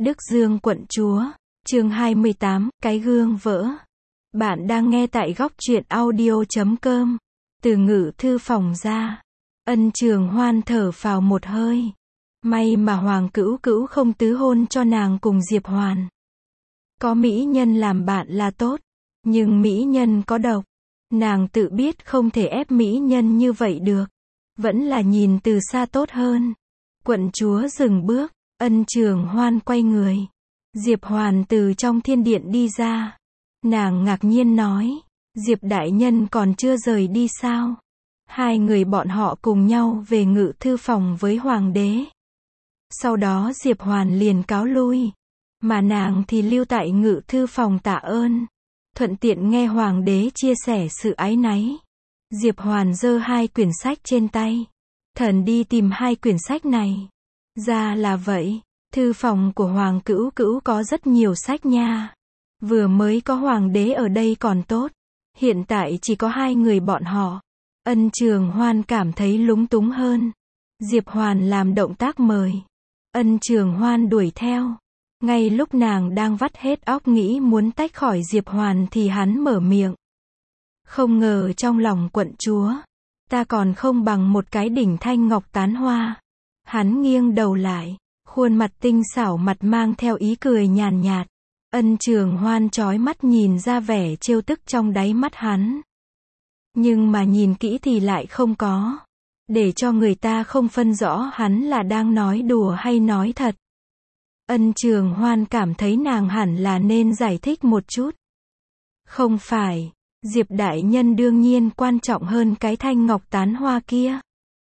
Đức Dương quận chúa, chương 28, cái gương vỡ. Bạn đang nghe tại góc truyện audio.com. Từ ngự thư phòng ra, Ân Trường Hoan thở phào một hơi. May mà Hoàng Cữu Cữu không tứ hôn cho nàng cùng Diệp Hoàn. Có mỹ nhân làm bạn là tốt, nhưng mỹ nhân có độc. Nàng tự biết không thể ép mỹ nhân như vậy được. Vẫn là nhìn từ xa tốt hơn. Quận chúa dừng bước, Ân Trường Hoan quay người. Diệp Hoàn từ trong thiên điện đi ra. Nàng ngạc nhiên nói, Diệp đại nhân còn chưa rời đi sao? Hai người bọn họ cùng nhau về ngự thư phòng với hoàng đế. Sau đó Diệp Hoàn liền cáo lui. Mà nàng thì lưu tại ngự thư phòng tạ ơn. Thuận tiện nghe hoàng đế chia sẻ sự áy náy. Diệp Hoàn giơ hai quyển sách trên tay. Thần đi tìm hai quyển sách này. Ra là vậy, thư phòng của Hoàng Cữu Cữu có rất nhiều sách nha. Vừa mới có hoàng đế ở đây còn tốt. Hiện tại chỉ có hai người bọn họ. Ân Trường Hoan cảm thấy lúng túng hơn. Diệp Hoàn làm động tác mời. Ân Trường Hoan đuổi theo. Ngay lúc nàng đang vắt hết óc nghĩ muốn tách khỏi Diệp Hoàn thì hắn mở miệng. Không ngờ trong lòng quận chúa, ta còn không bằng một cái đỉnh thanh ngọc tán hoa. Hắn nghiêng đầu lại, khuôn mặt tinh xảo mặt mang theo ý cười nhàn nhạt. Ân Trường Hoan chói mắt nhìn ra vẻ trêu tức trong đáy mắt hắn. Nhưng mà nhìn kỹ thì lại không có. Để cho người ta không phân rõ hắn là đang nói đùa hay nói thật. Ân Trường Hoan cảm thấy nàng hẳn là nên giải thích một chút. Không phải, Diệp đại nhân đương nhiên quan trọng hơn cái thanh ngọc tán hoa kia.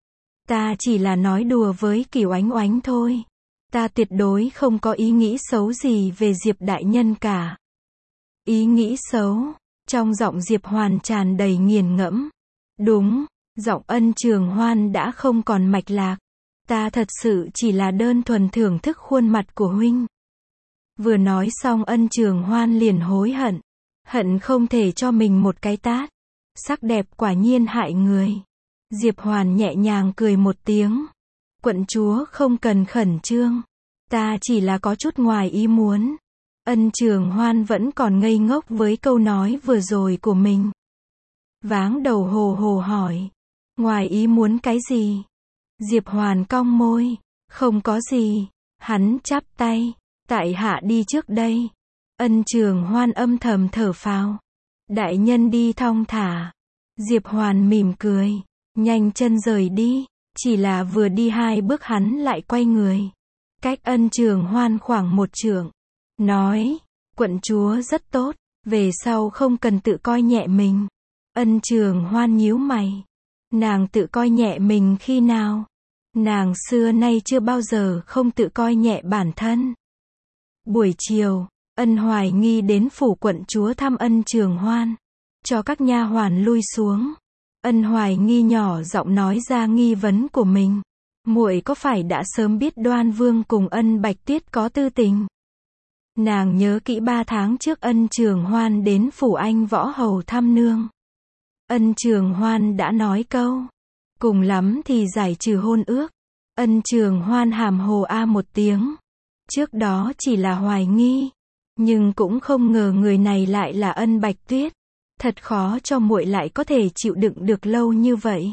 Ta chỉ là nói đùa với Kiều Oánh Oánh thôi. Ta tuyệt đối không có ý nghĩ xấu gì về Diệp đại nhân cả. Ý nghĩ xấu? Trong giọng Diệp Hoàn tràn đầy nghiền ngẫm. Đúng, giọng Ân Trường Hoan đã không còn mạch lạc. Ta thật sự chỉ là đơn thuần thưởng thức khuôn mặt của huynh. Vừa nói xong Ân Trường Hoan liền hối hận. Hận không thể cho mình một cái tát. Sắc đẹp quả nhiên hại người. Diệp Hoàn nhẹ nhàng cười một tiếng. Quận chúa không cần khẩn trương. Ta chỉ là có chút ngoài ý muốn. Ân Trường Hoan vẫn còn ngây ngốc với câu nói vừa rồi của mình. Váng đầu hồ hồ hỏi. Ngoài ý muốn cái gì? Diệp Hoàn cong môi. Không có gì. Hắn chắp tay. Tại hạ đi trước đây. Ân Trường Hoan âm thầm thở phào. Đại nhân đi thong thả. Diệp Hoàn mỉm cười. Nhanh chân rời đi. Chỉ là vừa đi hai bước hắn lại quay người. Cách Ân Trường Hoan khoảng một trượng. Nói. Quận chúa rất tốt. Về sau không cần tự coi nhẹ mình. Ân Trường Hoan nhíu mày. Nàng tự coi nhẹ mình khi nào? Nàng xưa nay chưa bao giờ không tự coi nhẹ bản thân. Buổi chiều, Ân Hoài Nghi đến phủ quận chúa thăm Ân Trường Hoan. Cho các nha hoàn lui xuống. Ân Hoài Nghi nhỏ giọng nói ra nghi vấn của mình. Muội có phải đã sớm biết Đoan Vương cùng Ân Bạch Tuyết có tư tình? Nàng nhớ kỹ 3 tháng trước Ân Trường Hoan đến phủ Anh Võ Hầu thăm nương. Ân Trường Hoan đã nói câu. Cùng lắm thì giải trừ hôn ước. Ân Trường Hoan hàm hồ a một tiếng. Trước đó chỉ là hoài nghi. Nhưng cũng không ngờ người này lại là Ân Bạch Tuyết. Thật khó cho muội lại có thể chịu đựng được lâu như vậy.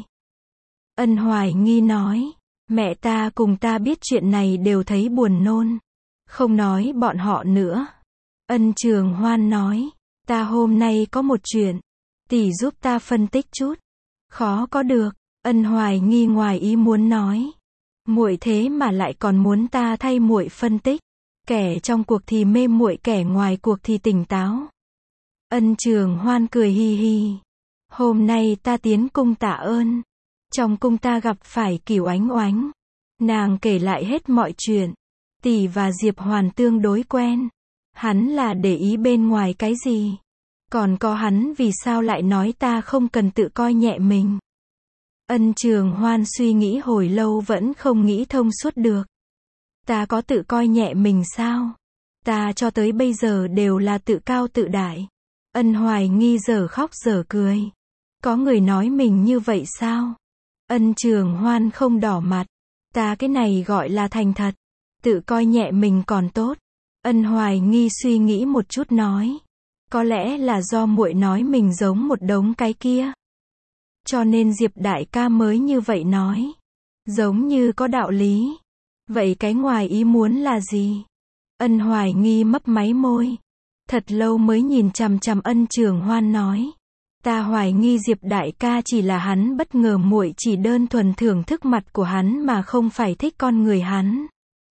Ân Hoài Nghi nói. Mẹ ta cùng ta biết chuyện này đều thấy buồn nôn. Không nói bọn họ nữa. Ân Trường Hoan nói. Ta hôm nay có một chuyện. Tỷ giúp ta phân tích chút. Khó có được. Ân Hoài Nghi ngoài ý muốn nói. Muội thế mà lại còn muốn ta thay muội phân tích. Kẻ trong cuộc thì mê muội, kẻ ngoài cuộc thì tỉnh táo. Ân Trường Hoan cười hi hi. Hôm nay ta tiến cung tạ ơn. Trong cung ta gặp phải Kiều Oánh Oánh. Nàng kể lại hết mọi chuyện. Tỷ và Diệp Hoàn tương đối quen. Hắn là để ý bên ngoài cái gì? Còn có hắn vì sao lại nói ta không cần tự coi nhẹ mình? Ân Trường Hoan suy nghĩ hồi lâu vẫn không nghĩ thông suốt được. Ta có tự coi nhẹ mình sao? Ta cho tới bây giờ đều là tự cao tự đại. Ân Hoài Nghi dở khóc dở cười. Có người nói mình như vậy sao? Ân Trường Hoan không đỏ mặt. Ta cái này gọi là thành thật. Tự coi nhẹ mình còn tốt. Ân Hoài Nghi suy nghĩ một chút nói. Có lẽ là do muội nói mình giống một đống cái kia. Cho nên Diệp đại ca mới như vậy nói. Giống như có đạo lý. Vậy cái ngoài ý muốn là gì? Ân Hoài Nghi mấp máy môi. Thật lâu mới nhìn chằm chằm Ân Trường Hoan nói. Ta hoài nghi Diệp đại ca chỉ là hắn bất ngờ muội chỉ đơn thuần thưởng thức mặt của hắn mà không phải thích con người hắn.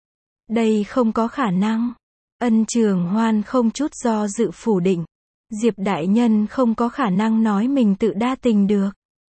Đây không có khả năng. Ân Trường Hoan không chút do dự phủ định. Diệp đại nhân không có khả năng nói mình tự đa tình được.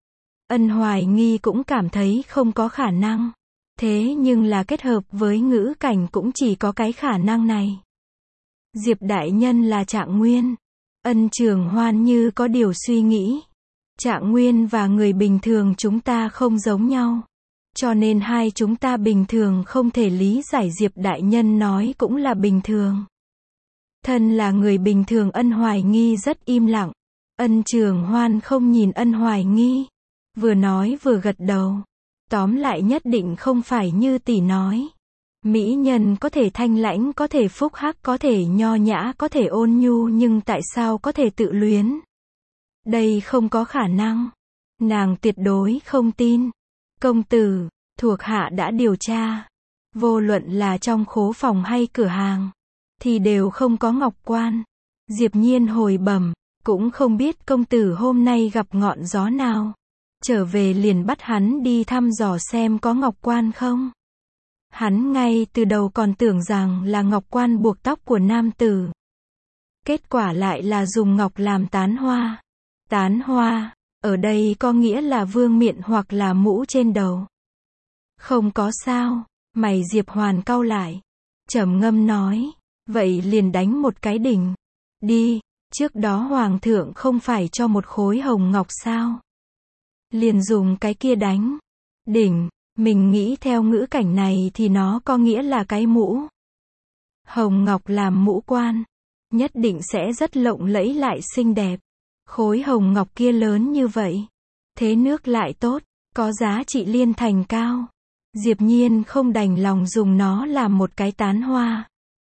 Ân Hoài Nghi cũng cảm thấy không có khả năng. Thế nhưng là kết hợp với ngữ cảnh cũng chỉ có cái khả năng này. Diệp đại nhân là Trạng Nguyên. Ân Trường Hoan như có điều suy nghĩ. Trạng Nguyên và người bình thường chúng ta không giống nhau. Cho nên hai chúng ta bình thường không thể lý giải Diệp đại nhân nói cũng là bình thường. Thân là người bình thường Ân Hoài Nghi rất im lặng. Ân Trường Hoan không nhìn Ân Hoài Nghi. Vừa nói vừa gật đầu. Tóm lại nhất định không phải như tỷ nói. Mỹ nhân có thể thanh lãnh, có thể phúc hắc, có thể nho nhã, có thể ôn nhu nhưng tại sao có thể tự luyến? Đây không có khả năng. Nàng tuyệt đối không tin. Công tử, thuộc hạ đã điều tra. Vô luận là trong khố phòng hay cửa hàng, thì đều không có ngọc quan. Diệp Nhiên hồi bẩm, cũng không biết công tử hôm nay gặp ngọn gió nào. Trở về liền bắt hắn đi thăm dò xem có ngọc quan không. Hắn ngay từ đầu còn tưởng rằng là ngọc quan buộc tóc của nam tử. Kết quả lại là dùng ngọc làm tán hoa. Tán hoa, ở đây có nghĩa là vương miện hoặc là mũ trên đầu. Không có sao, mày Diệp Hoàn cau lại. Trầm ngâm nói, vậy liền đánh một cái đỉnh. Đi, trước đó hoàng thượng không phải cho một khối hồng ngọc sao? Liền dùng cái kia đánh. Đỉnh. Mình nghĩ theo ngữ cảnh này thì nó có nghĩa là cái mũ. Hồng ngọc làm mũ quan. Nhất định sẽ rất lộng lẫy lại xinh đẹp. Khối hồng ngọc kia lớn như vậy. Thế nước lại tốt, có giá trị liên thành cao. Diệp Nhiên không đành lòng dùng nó làm một cái tán hoa.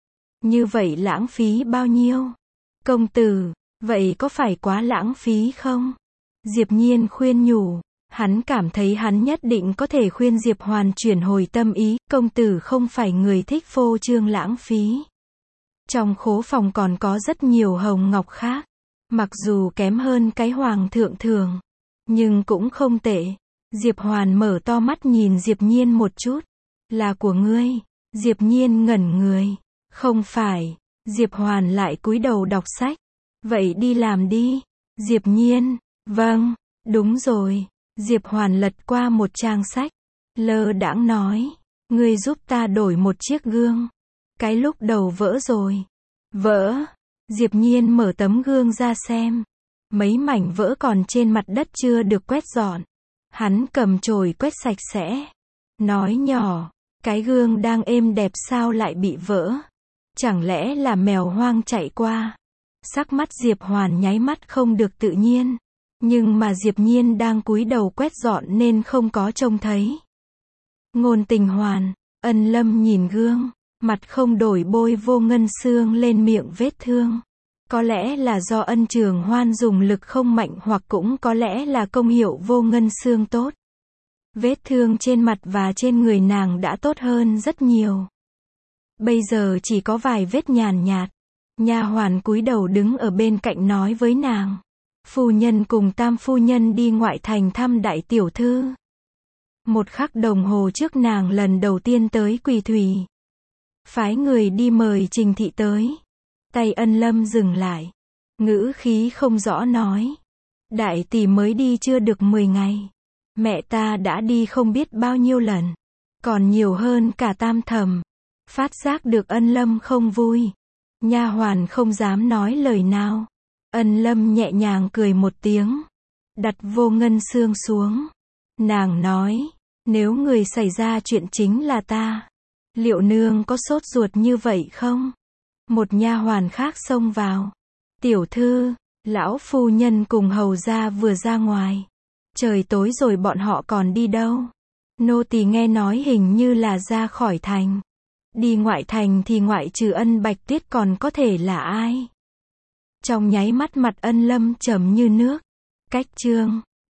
Như vậy lãng phí bao nhiêu? Công tử, vậy có phải quá lãng phí không? Diệp Nhiên khuyên nhủ. Hắn cảm thấy hắn nhất định có thể khuyên Diệp Hoàn chuyển hồi tâm ý, công tử không phải người thích phô trương lãng phí. Trong khố phòng còn có rất nhiều hồng ngọc khác, mặc dù kém hơn cái hoàng thượng thường, nhưng cũng không tệ. Diệp Hoàn mở to mắt nhìn Diệp Nhiên một chút. Là của ngươi. Diệp Nhiên ngẩn người. Không phải. Diệp Hoàn lại cúi đầu đọc sách. Vậy đi làm đi. Diệp Nhiên. Vâng, đúng rồi. Diệp Hoàn lật qua một trang sách. Lơ đãng nói. Ngươi giúp ta đổi một chiếc gương. Cái lúc đầu vỡ rồi. Vỡ. Diệp Nhiên mở tấm gương ra xem. Mấy mảnh vỡ còn trên mặt đất chưa được quét dọn. Hắn cầm chổi quét sạch sẽ. Nói nhỏ. Cái gương đang êm đẹp sao lại bị vỡ? Chẳng lẽ là mèo hoang chạy qua? Sắc mắt Diệp Hoàn nháy mắt không được tự nhiên. Nhưng mà Diệp Nhiên đang cúi đầu quét dọn nên không có trông thấy. Ngôn Tình Hoàn, Ân Lâm nhìn gương, mặt không đổi bôi vô ngân xương lên miệng vết thương. Có lẽ là do Ân Trường Hoan dùng lực không mạnh hoặc cũng có lẽ là công hiệu vô ngân xương tốt. Vết thương trên mặt và trên người nàng đã tốt hơn rất nhiều. Bây giờ chỉ có vài vết nhàn nhạt. Nha hoàn cúi đầu đứng ở bên cạnh nói với nàng. Phu nhân cùng tam phu nhân đi ngoại thành thăm đại tiểu thư. Một khắc đồng hồ trước nàng lần đầu tiên tới Quỳ Thủy. Phái người đi mời Trình thị tới. Tay Ân Lâm dừng lại. Ngữ khí không rõ nói. Đại tỷ mới đi chưa được 10 ngày. Mẹ ta đã đi không biết bao nhiêu lần. Còn nhiều hơn cả tam thẩm. Phát giác được Ân Lâm không vui. Nha hoàn không dám nói lời nào. Ân Lâm nhẹ nhàng cười một tiếng. Đặt vô ngân xương xuống. Nàng nói. Nếu người xảy ra chuyện chính là ta. Liệu nương có sốt ruột như vậy không? Một nha hoàn khác xông vào. Tiểu thư, lão phu nhân cùng hầu gia vừa ra ngoài. Trời tối rồi bọn họ còn đi đâu? Nô tỳ nghe nói hình như là ra khỏi thành. Đi ngoại thành thì ngoại trừ Ân Bạch Tuyết còn có thể là ai? Trong nháy mắt mặt Ân Lâm trầm như nước. Cách chương